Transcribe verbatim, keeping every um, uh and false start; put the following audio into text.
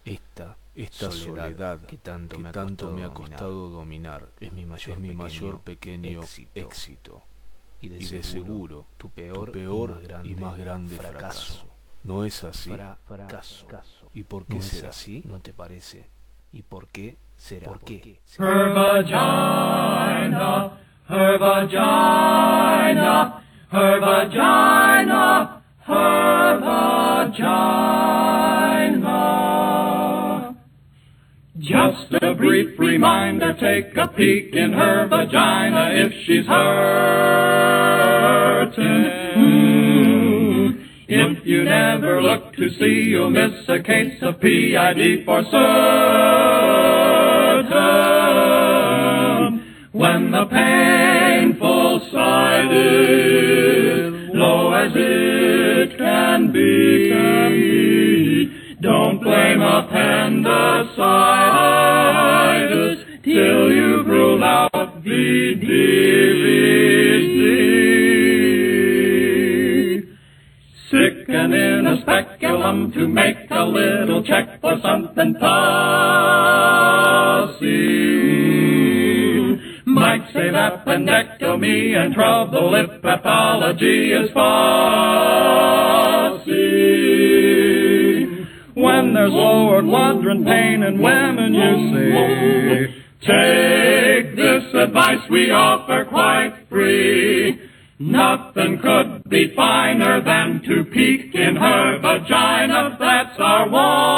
Esta, Esta soledad, soledad que tanto, que me, ha tanto me ha dominar, costado dominar es mi mayor, es mi pequeño, mayor pequeño éxito. éxito. Y de, Y de seguro, seguro, tu peor, tu peor y más grande, y más grande fracaso. fracaso. ¿No es así? Fracaso. ¿Y por qué ¿No es será así? así? ¿No te parece? ¿Y por qué será? ¿Por ¿Por qué? qué? Her vagina, her vagina, her vagina, her vagina. Just a brief reminder, take a peek in her vagina if she's hurting. If you never look to see, you'll miss a case of P I D for certain. When the painful side is low as it can be, can be. Don't blame appendicitis till you've ruled out the D V D. Sicken in a speculum to make a little check for something pussy. Might save appendectomy and trouble if pathology is fussy. When there's lower quadrant pain in women, you see, take this advice we offer quite free. Nothing could be finer than to peek in her vagina. That's our one